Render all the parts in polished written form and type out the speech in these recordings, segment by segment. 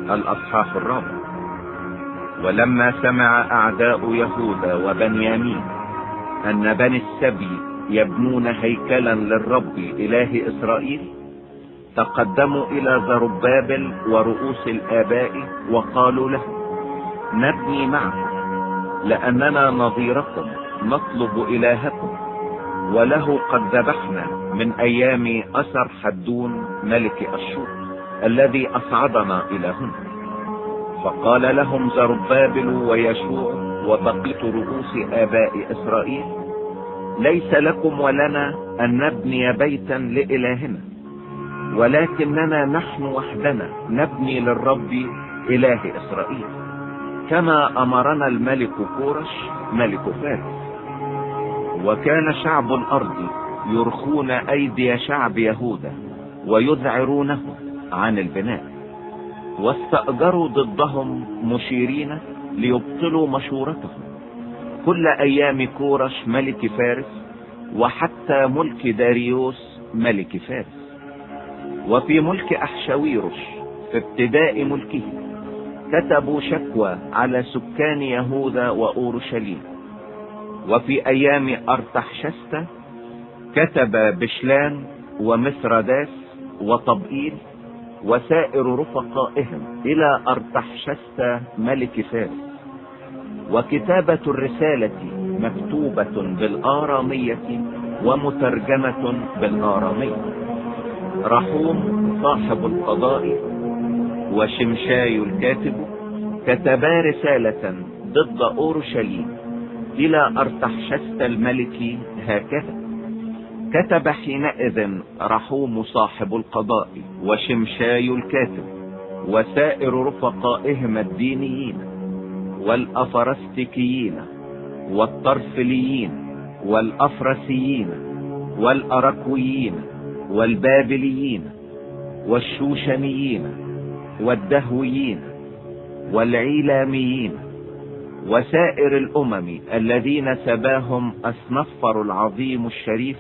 الأصحاح 4. ولما سمع أعداء يهوذا وبنيامين أن بني السبي يبنون هيكلا للرب إله إسرائيل، تقدموا إلى زربابل ورؤوس الآباء وقالوا له: نبني معكم، لأننا نظيركم نطلب إلهكم، وله قد ذبحنا من أيام أسر حدون ملك أشور الذي أصعدنا إلى هنا. فقال لهم زربابل ويشوع وبقية رؤوس آباء إسرائيل: ليس لكم ولنا أن نبني بيتا لإلهنا، ولكننا نحن وحدنا نبني للرب إله إسرائيل، كما أمرنا الملك كورش ملك فارس. وكان شعب الأرض يرخون أيدي شعب يهوذا ويذعرونه عن البناء، واستأجروا ضدهم مشيرين ليبطلوا مشورتهم كل أيام كورش ملك فارس، وحتى ملك داريوس ملك فارس. وفي ملك أحشويروش في ابتداء ملكه كتبوا شكوى على سكان يهوذا وأورشليم. وفي أيام أرتحشست كتب بشلان ومثرداس وطبئيل وسائر رفقائهم إلى أرتحشست ملك فارس. وكتابة الرسالة مكتوبة بالآرامية ومترجمة بالآرامية. رحوم صاحب القضاء وشمشاي الكاتب كتبا رسالة ضد أورشليم إلى أرتحشست الملك هكذا: كتب حينئذ رحوم صاحب القضاء وشمشاي الكاتب وسائر رفقائهم الدينيين والأفرستكيين والطرفليين والأفرسيين والأركويين والبابليين والشوشنيين والدهويين والعيلاميين وسائر الأمم الذين سباهم أسنفر العظيم الشريف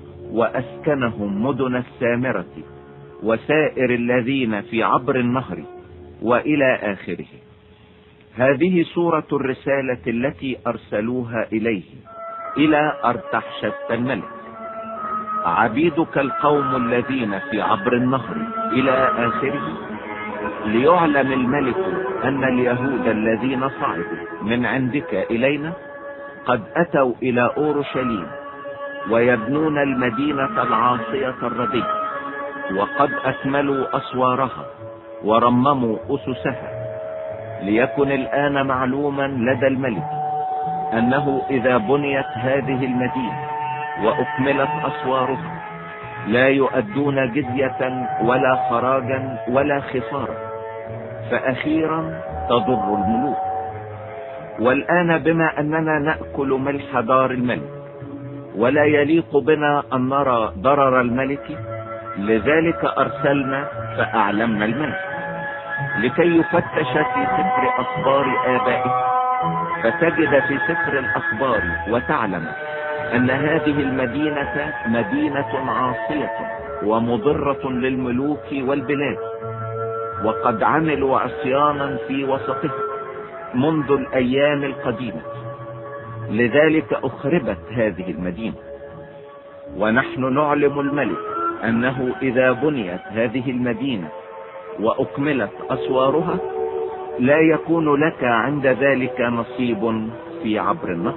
وأسكنهم مدن السامرة، وسائر الذين في عبر النهر، وإلى آخره. هذه صورة الرسالة التي أرسلوها إليه إلى أرتحشست الملك: عبيدك القوم الذين في عبر النهر، إلى آخره. ليعلم الملك أن اليهود الذين صعدوا من عندك إلينا قد أتوا إلى أورشليم ويبنون المدينة العاصية الردية، وقد أكملوا أسوارها ورمموا أسسها. ليكن الآن معلوما لدى الملك أنه إذا بنيت هذه المدينة وأكملت أسوارها لا يؤدون جزية ولا خراجا ولا خسارة، فأخيرا تضر الملوك. والآن بما أننا نأكل ملح دار الملك ولا يليق بنا أن نرى ضرر الملك، لذلك أرسلنا فأعلمنا الملك لكي يفتش في سفر أخبار آبائه، فتجد في سفر الأخبار وتعلم أن هذه المدينة مدينة عاصية ومضرة للملوك والبلاد، وقد عملوا عصيانا في وسطها منذ الأيام القديمة، لذلك أخربت هذه المدينة. ونحن نعلم الملك أنه إذا بنيت هذه المدينة وأكملت أسوارها لا يكون لك عند ذلك نصيب في عبر النهر.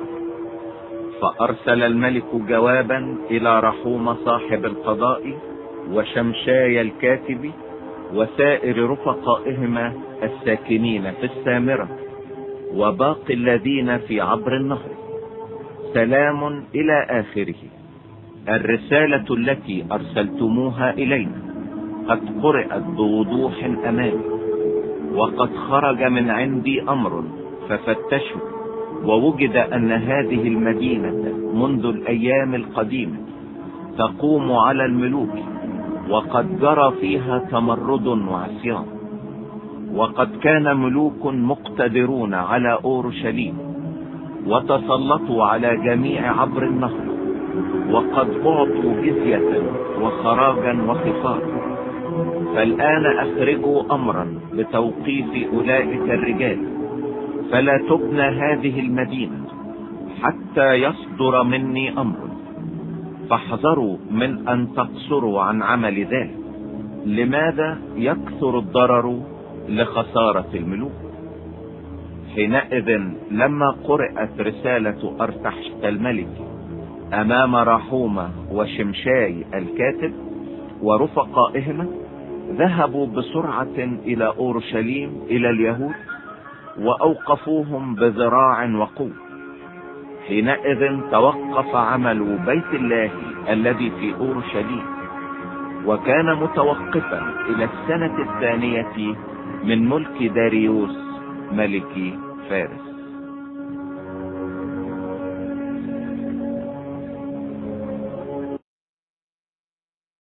فأرسل الملك جوابا إلى رحوم صاحب القضاء وشمشاي الكاتب وسائر رفقائهما الساكنين في السامرة وباقي الذين في عبر النهر: سلام إلى آخره. الرسالة التي أرسلتموها إلينا قد قرأت بوضوح أمامي، وقد خرج من عندي أمر ففتشوا، ووجد أن هذه المدينة منذ الأيام القديمة تقوم على الملوك، وقد جرى فيها تمرد وعصيان، وقد كان ملوك مقتدرون على أورشليم وتسلطوا على جميع عبر النهر، وقد أعطوا جزية وخراجا وخسارة، فالآن أخرجوا أمرا بتوقيف أولئك الرجال، فلا تبنى هذه المدينة حتى يصدر مني أمر، فاحذروا من أن تقصروا عن عمل ذلك. لماذا يكثر الضرر لخسارة الملوك؟ حينئذ لما قرأت رسالة أرتحشست الملك أمام رحومة وشمشاي الكاتب ورفقائهما، ذهبوا بسرعة إلى أورشليم إلى اليهود وأوقفوهم بذراع وقوة. حينئذ توقف عمل بيت الله الذي في أورشليم، وكان متوقفا إلى السنة 2 من ملك داريوس ملك فارس.